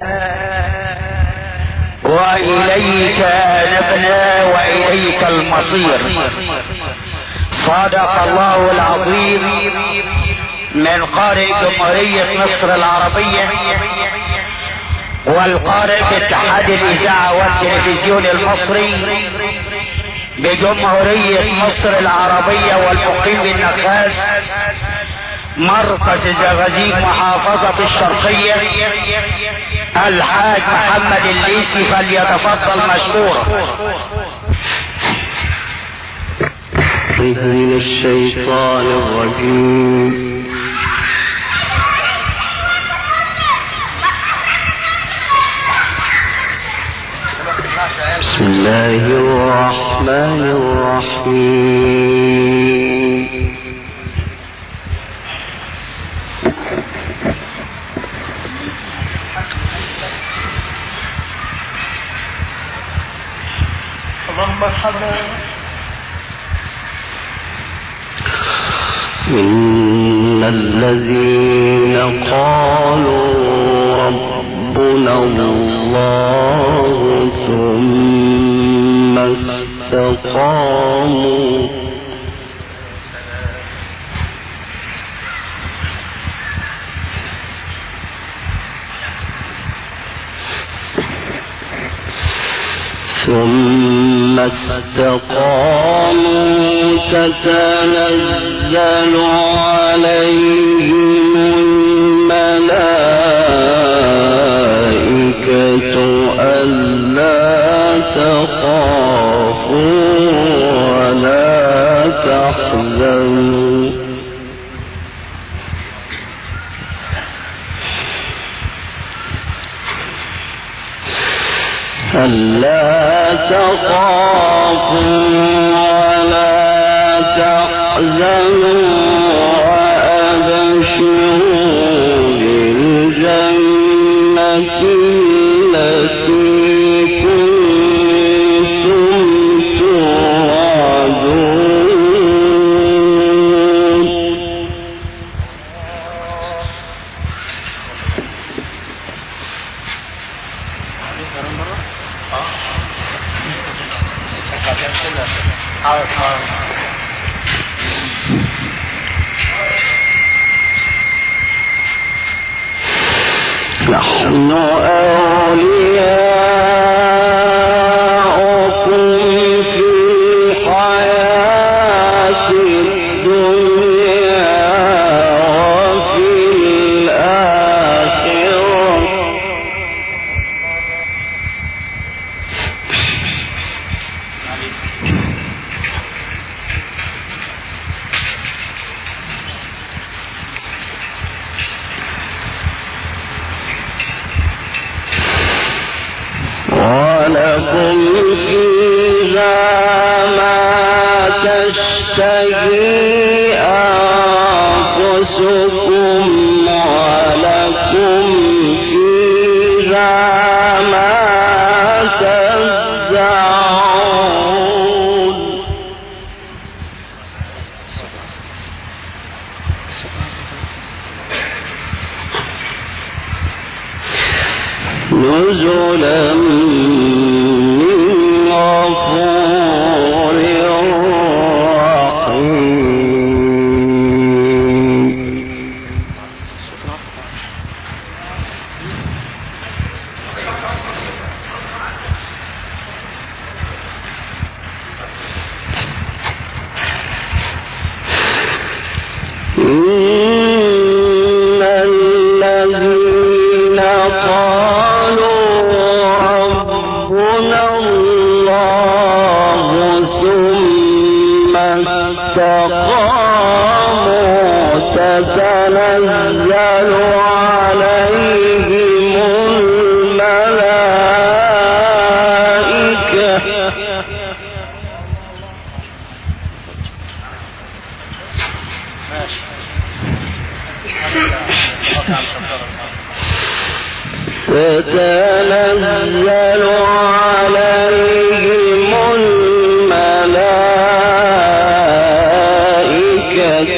وإليك أنبنا وإليك المصير. صدق الله العظيم. من قارئ جمهورية مصر العربية والقارئ في اتحاد الإذاعة والتلفزيون المصري بجمهورية مصر العربية والمقيم بالنخاس مركز الزقازيق محافظة الشرقية الحاج محمد الليثي فليتفضل مشكورا. من الشيطان الرجيم. بسم الله الرحمن الرحيم. اللهم ارحمنا. إن الذين قالوا ربنا الله ثم استقاموا تتنزل عليهم الملائكة ألا تخافوا ولا تحزنوا وأبشروا بالجنة التي كنتم توعدون. نحن أولياؤكم في الحياة الدنيا وفي الآخرة ولكم فيها ما تشتهي أنفسكم ولكم فيها ما تدعون. نزلا من غفور رحيم. إن الذين قالوا ربنا الله ثم استقاموا تتنزل عليهم الملائكة تتنزل عليهم الملائكة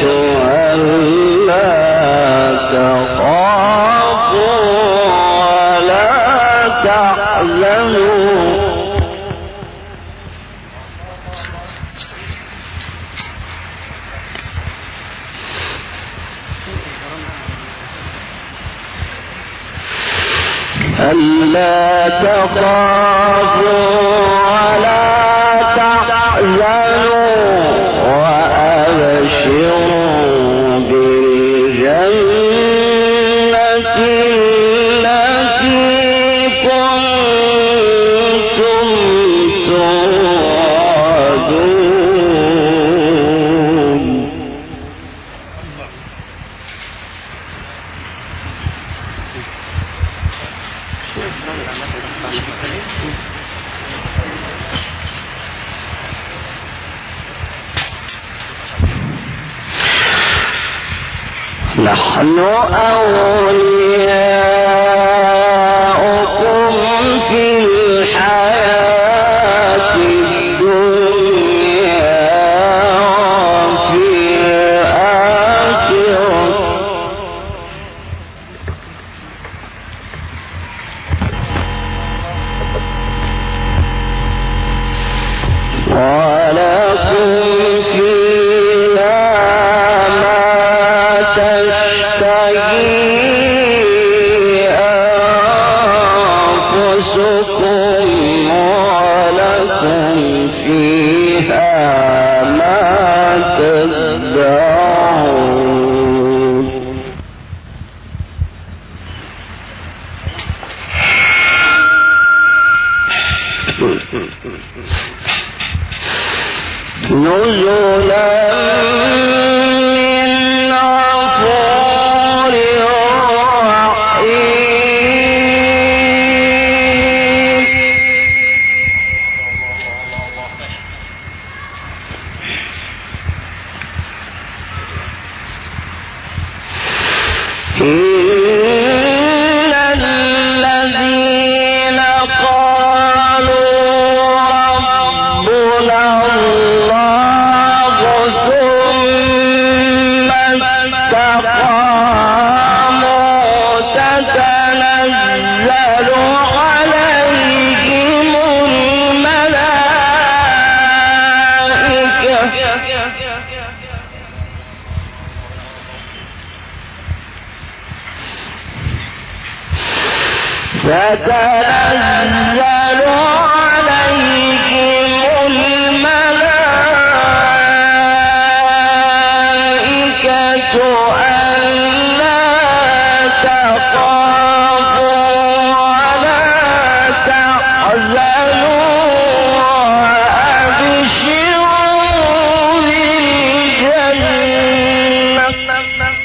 ألا تخافوا ولا تحزنوا ألا تخافوا ولا تحزنوا وأبشروا بالجنة التي كنتم توعدون. نحن أولياؤكم في الحياة الدنيا وفي الآخرة ولكم فيها ما تشتهي أنفسكم ولكم فيها ما تدعون. نزلا من غفور رحيم. إن الذين قالوا ربنا الله ثم استقاموا تتنزل عليهم الملائكة ألا تخافوا ولا تحزنوا وأبشروا بالجنة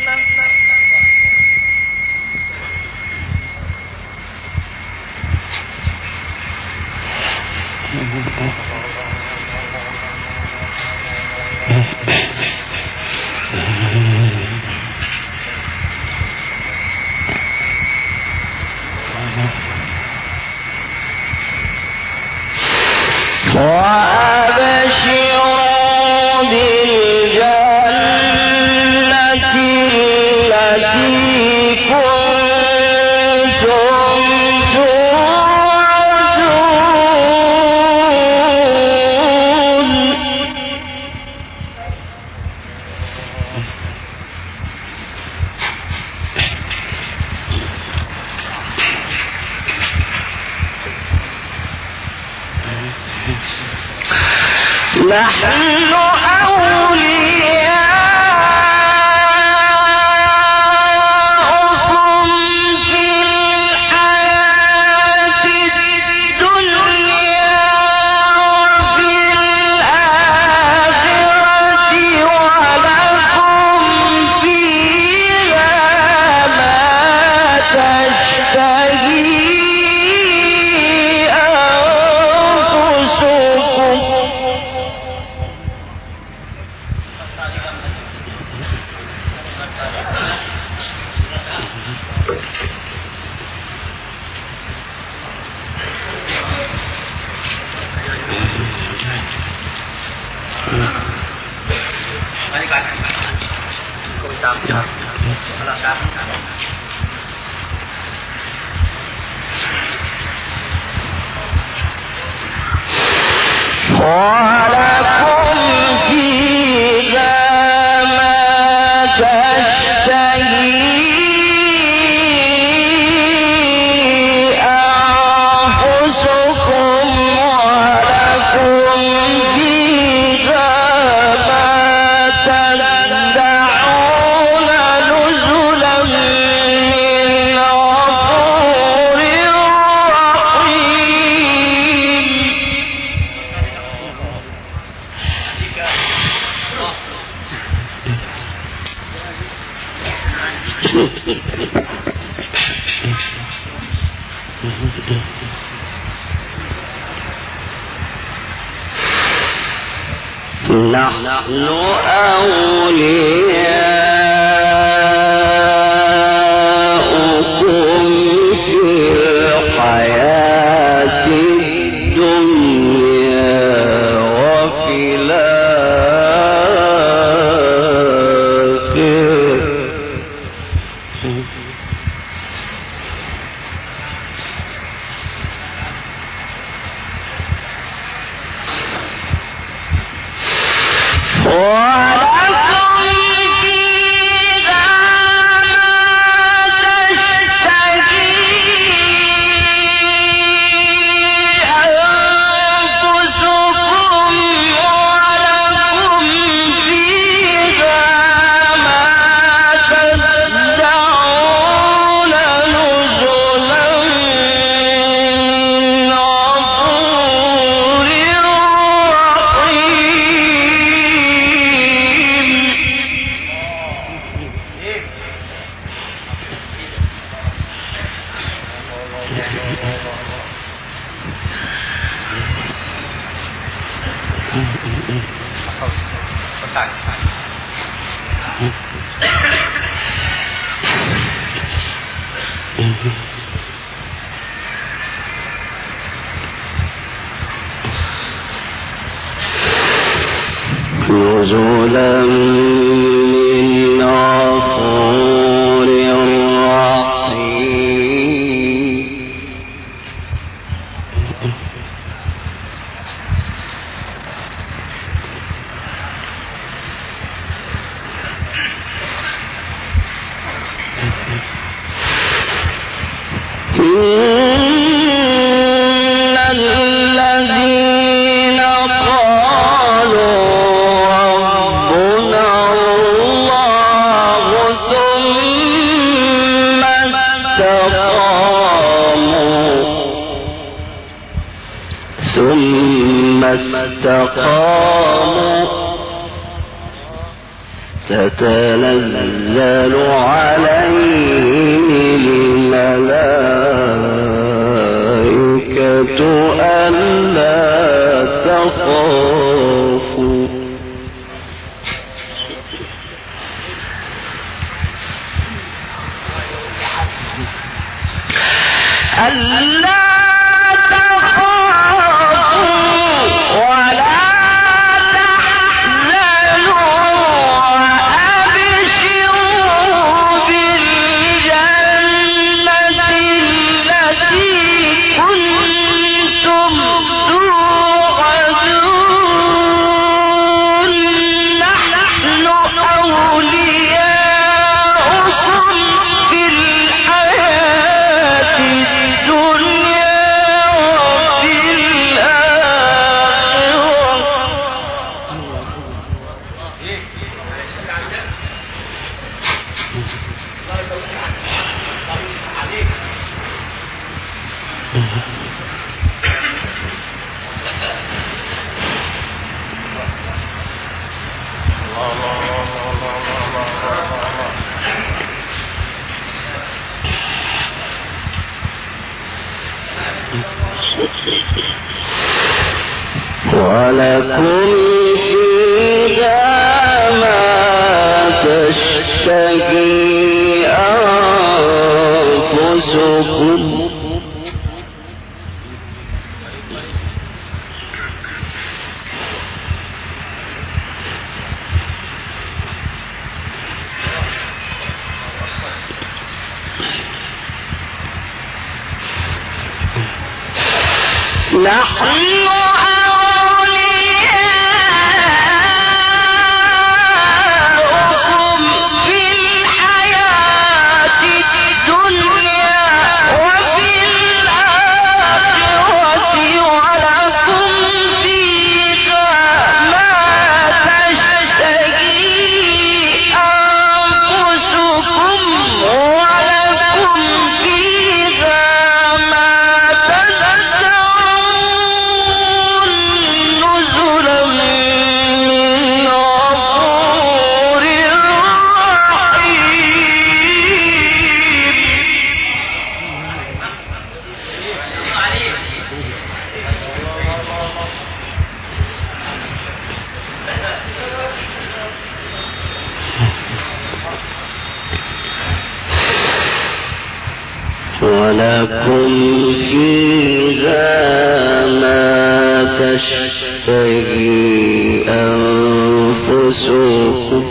وأبشروا بالجنة التي كنتم توعدون. نحن أولياؤكم في الحياة الدنيا وفي الآخرة ولكم فيها ما تشتهي أنفسكم نحن أولياؤكم في الحياة الدنيا وفي الآخرة نزلا من غفور رحيم استقاموا تتنزل عليهم الملائكة ألا تخافوا ولكم فيها ما تشتهي أنفسكم نحن فيها ما تشتهي أنفسكم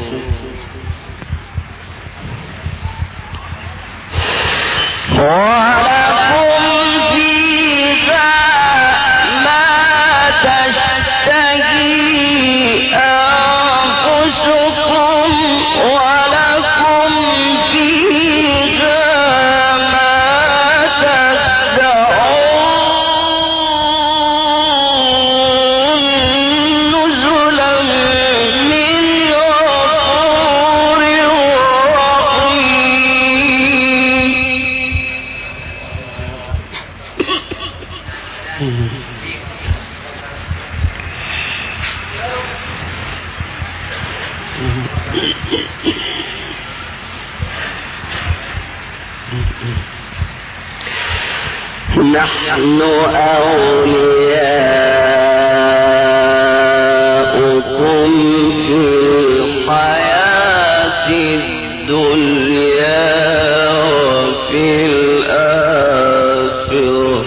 نحن أولياؤكم في الحياة الدنيا وفي الآخرة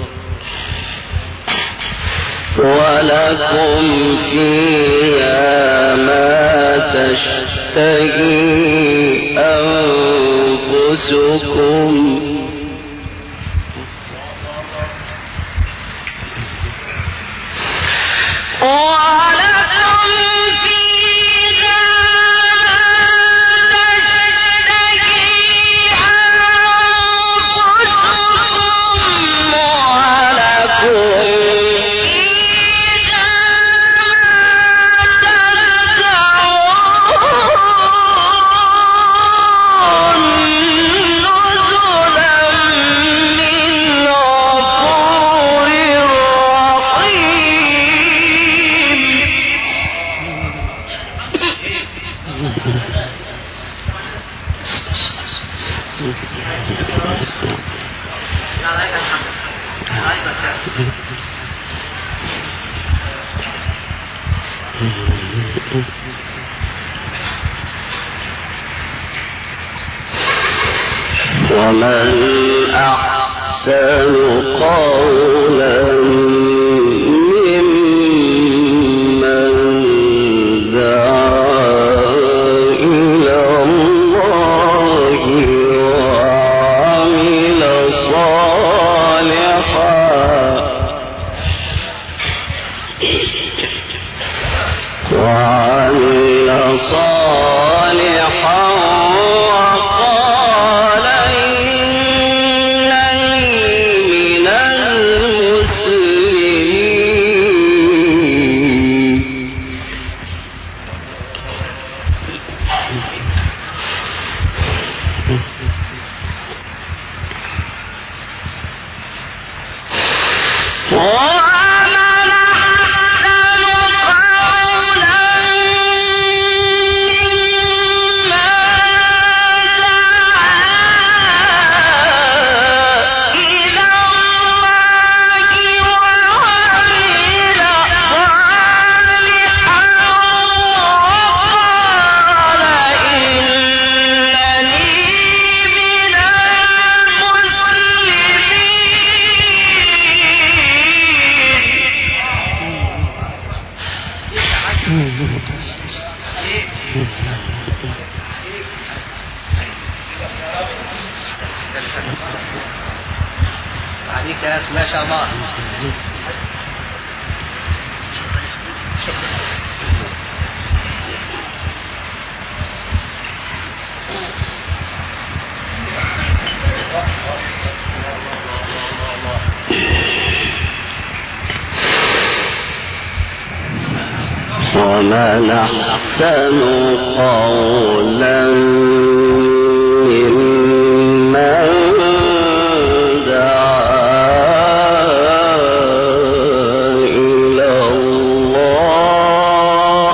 ولكم فيها ما تشتهي أنفسكم ومن أحسن قولا ممن دعا إلى الله وعمل صالحا وقال إنني من المسلمين. ما شاء الله. ومن أحسن قولا ممن دعا إلى الله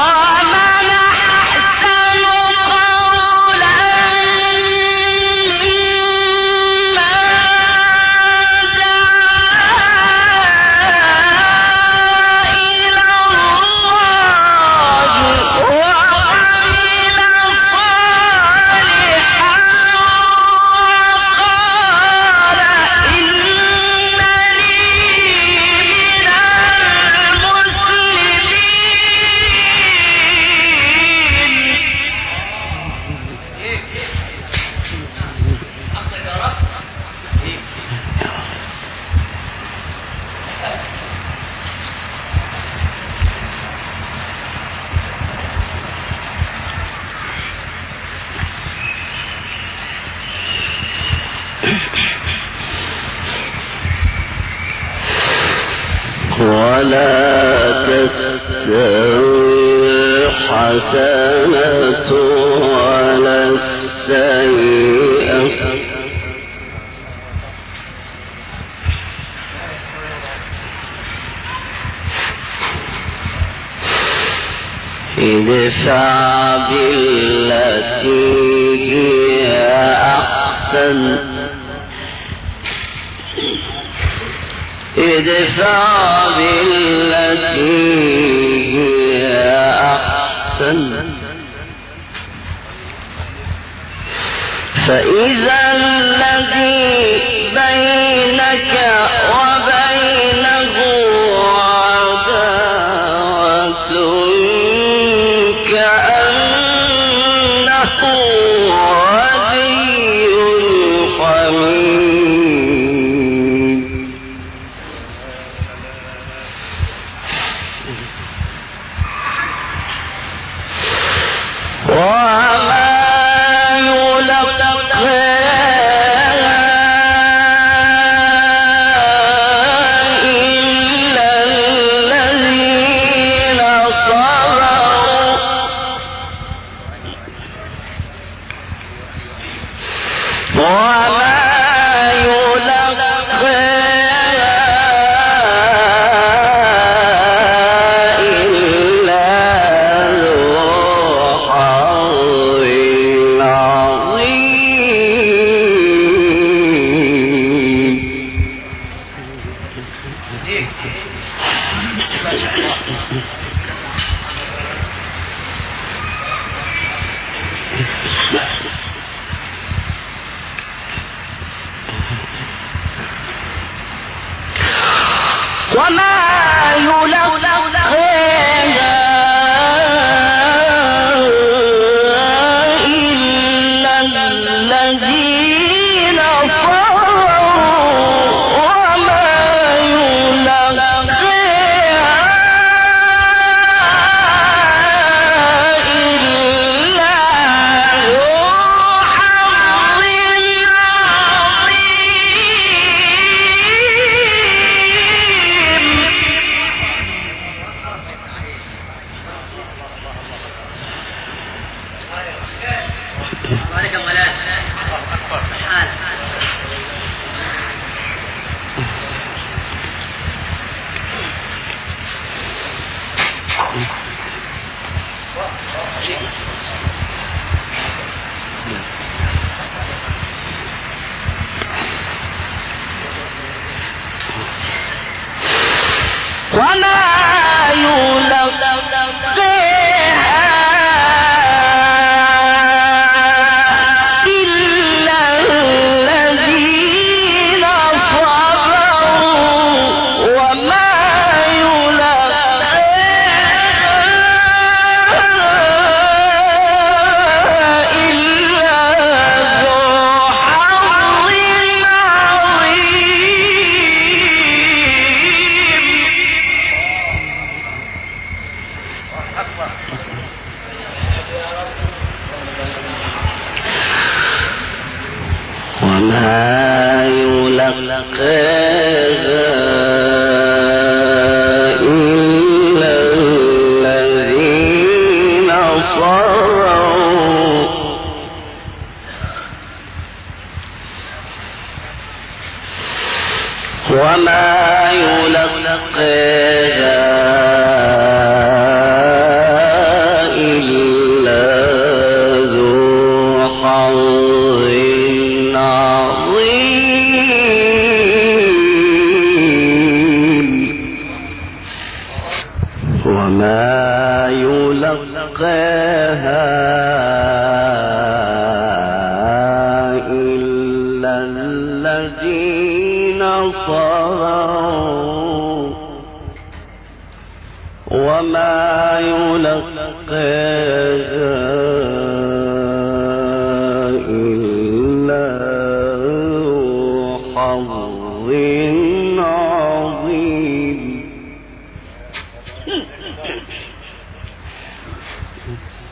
ومن أحسن قولا ممن ولا تستوي الحسنة ولا السيئة ادفع بالتي هي أحسن ادفع بالتي هي أحسن فإذا الذي بينك وبينه عداوة كأنه ولي حميم وما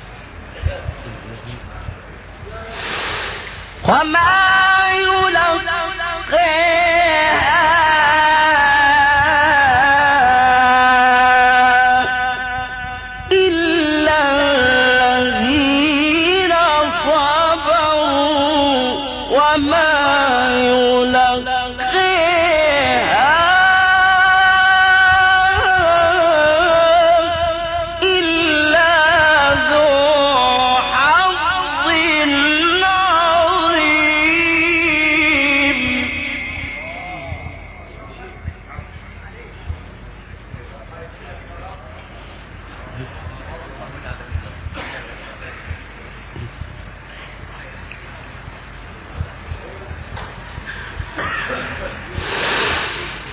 وما يلقى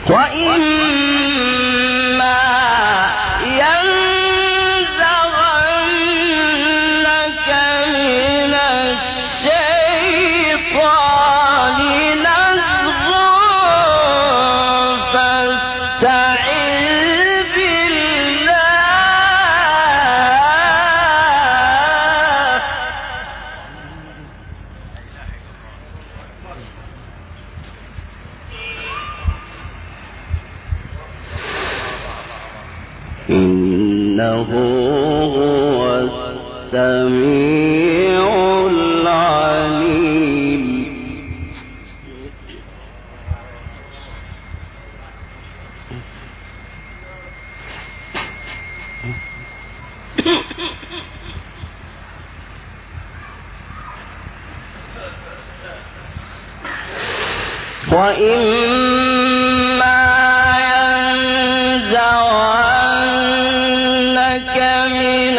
وإما ينزغنك من الشيطان نزغ فاستعذ بالله إنه هو السميع العليم. وإما ينزغنك من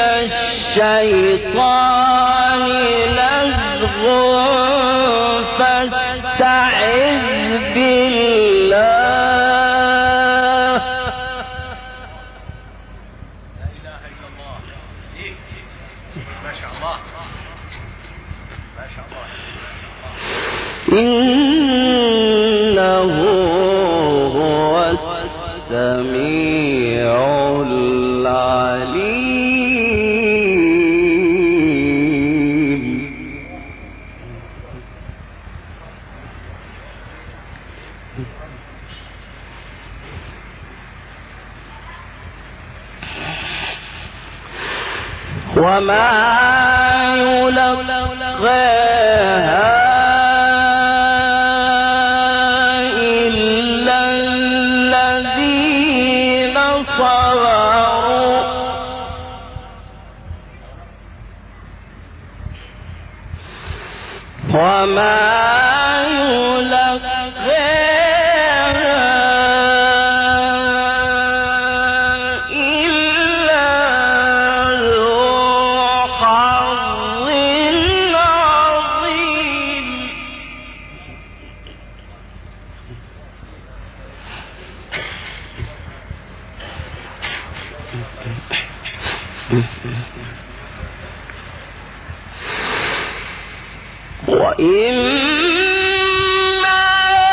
الشيطان نزغ فاستعذ بالله لا إله إلا الله. ما شاء الله ما شاء الله. إنه هو السميع العليم. وما يلقاها إلا الذين صبروا وما وإما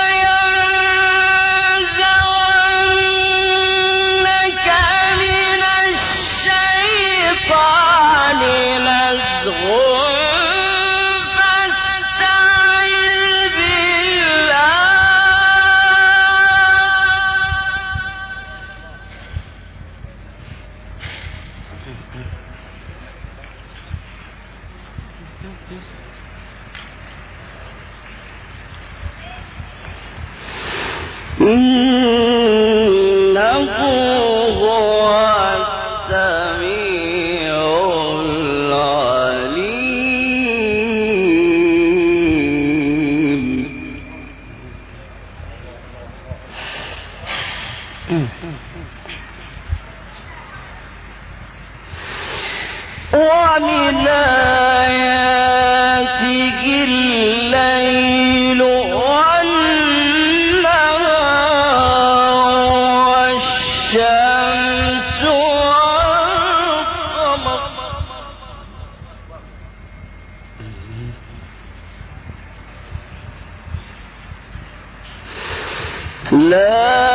ينزغنك من الشيطان نزغ فاستعذ بالله إنه هو السميع العليم. ومن آياته الليل والنهار والشمس والقمر لا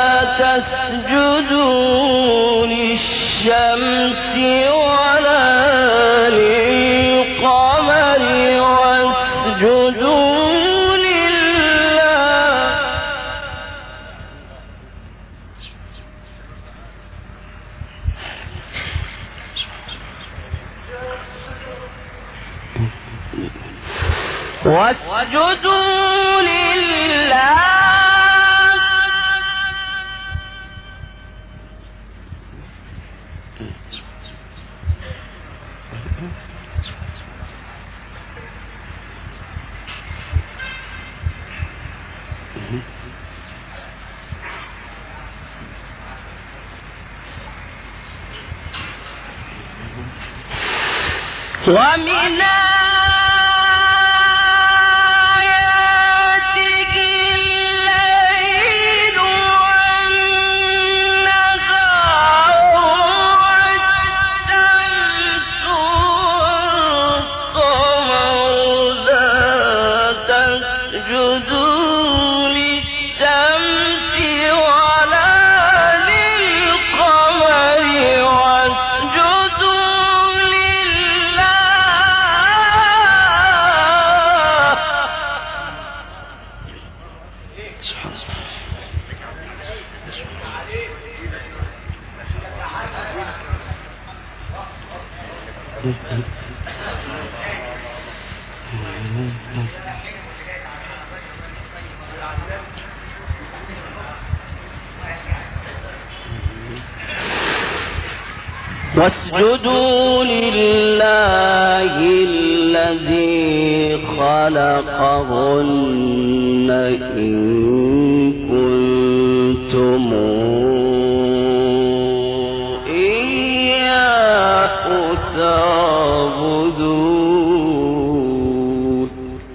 تسجدوا للشمس ولا للقمر واسجدوا لله واسجدوا لله ومن آياته الليل والنهار واسجدوا لله الذي خلقهن إن كنتم إياه تعبدون.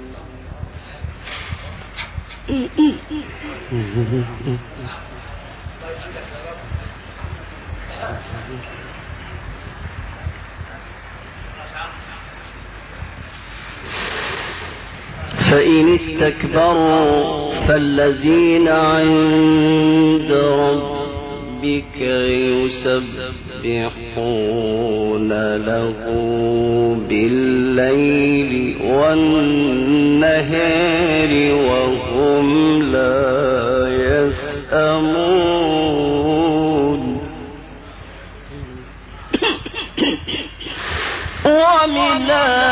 فإن استكبروا فالذين عند ربك يسبحون له بالليل والنهار وهم لا يسأمون. ومن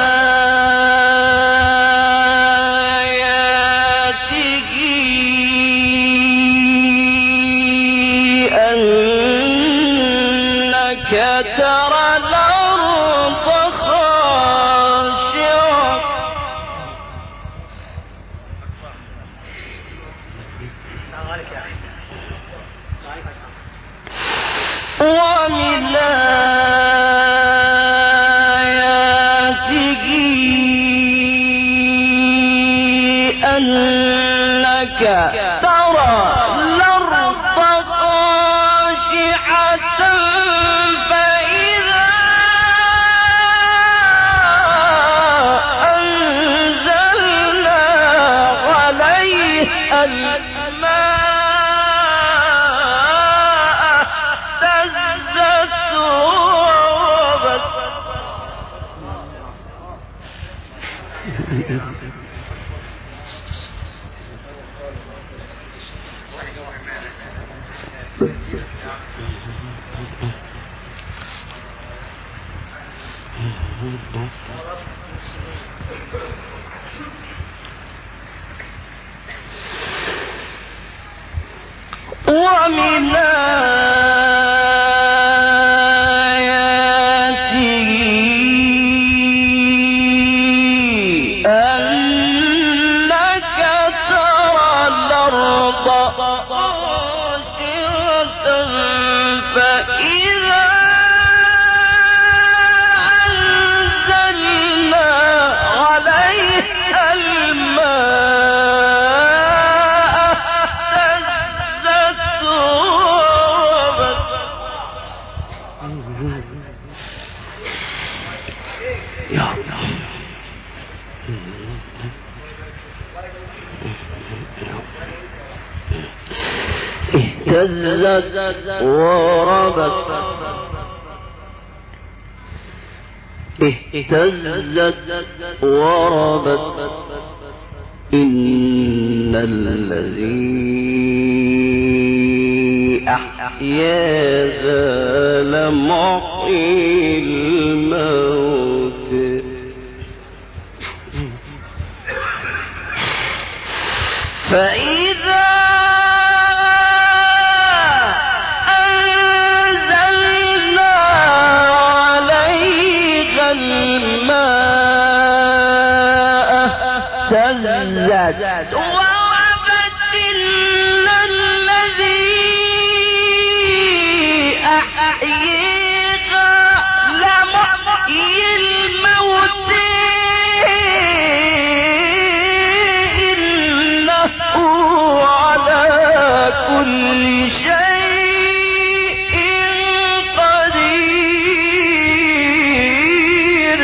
اهتزت وربت إن الذي أحياها لمحيي الموت فإذا وربت إن الذي أحييها لمحيي الموت إنه على كل شيء قدير.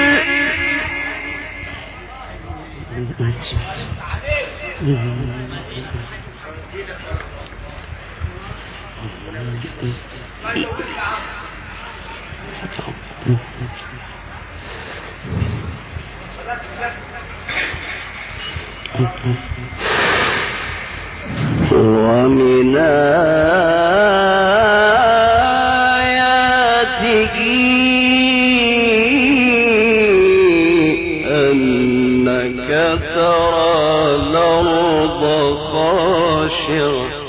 خاشعة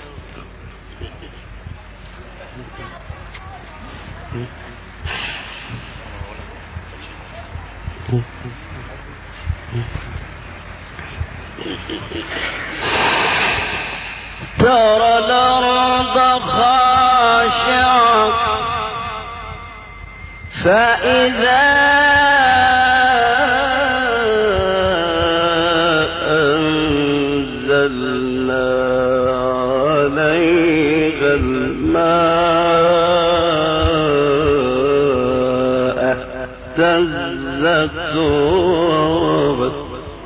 ترى الأرض خاشعة فإذا أنزلنا عليها الماء اهتزت وربت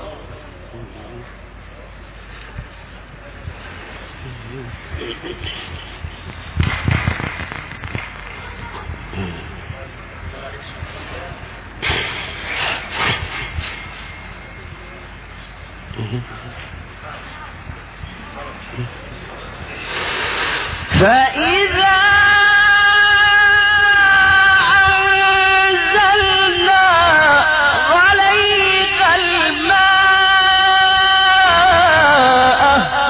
فإذا أنزلنا عليك الماء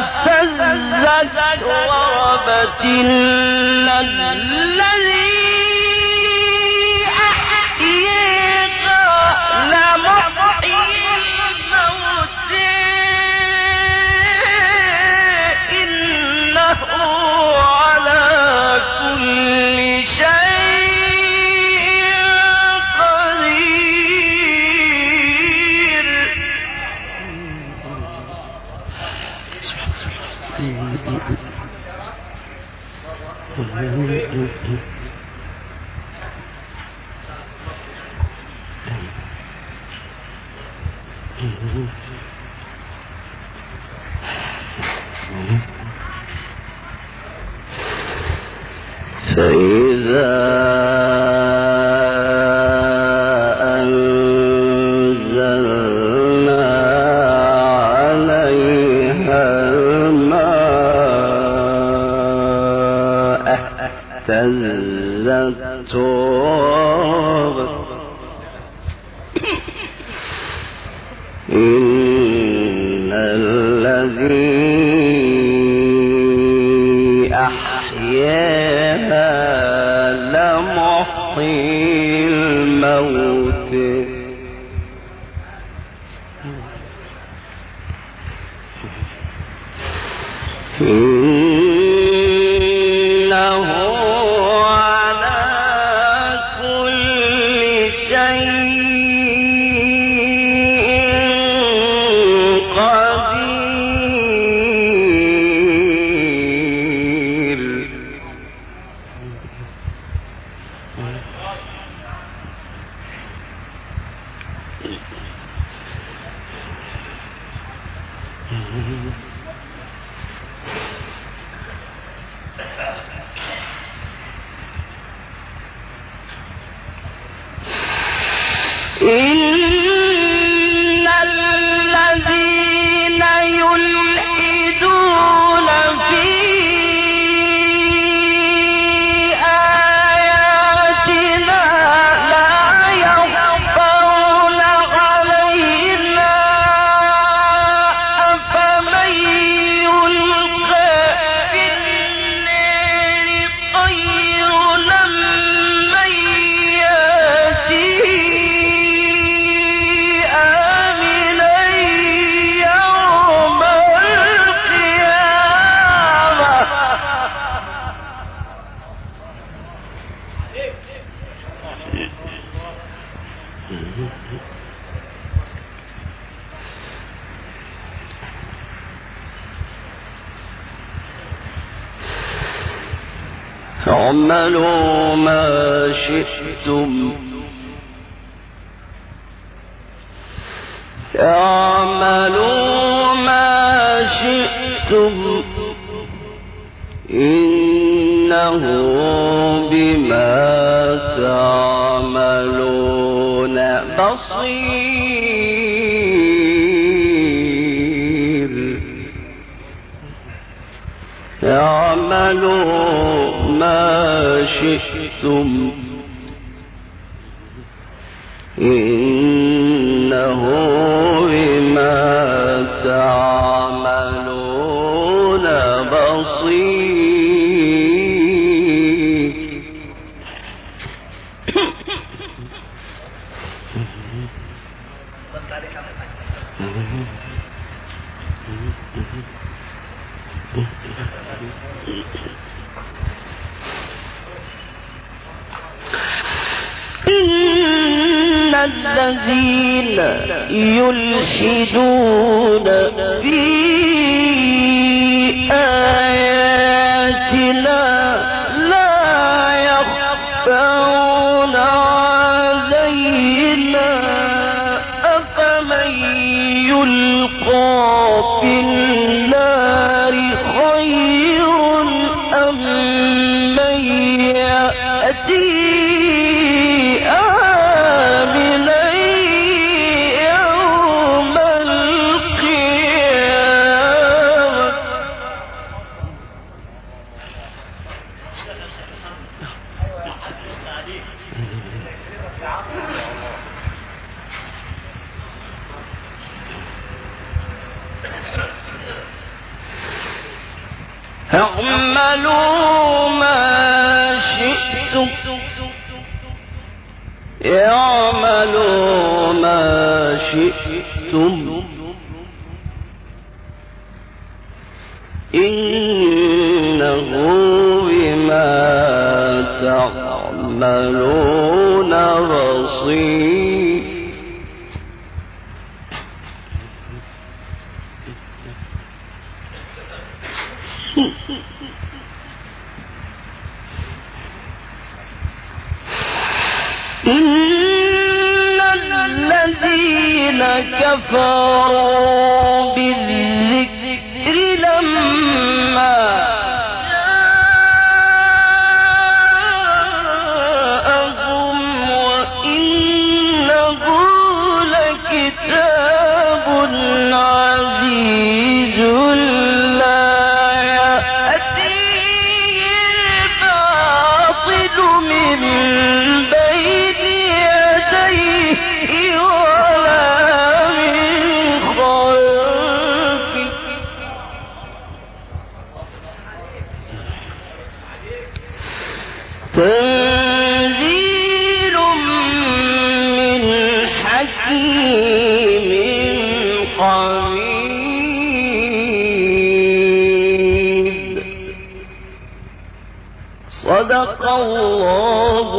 اهتزت وربت الذي أحييها لمحيي الموت إنه على كل شيء قدير. فإذا أنزلنا عليها الماء اهتزت وربت إن الذي أحياها لمحيي الموت إنه على كل شيء قدير. إن الذين يلحدون في آياتنا لا يخفون علينا أفمن يلقى في النار خير أم من يأتي اعملوا ما شئتم اعملوا ما شئتم إنه بما تعملون بصير. اعملوا ما شئتم إنه بما تعملون رصيد إن الذين يلحدون في آياتنا لا يخفون علينا أفمن يلقى في النار خير أم من يأتي اعملوا ما شئتم اعملوا ما شئتم إنه بما تعملون بصير إن الذين كفروا بالذكر لما جاءهم وإنه لكتاب عزيز لا يأتيه الباطل من تنزيل من حكيم حميد صدق الله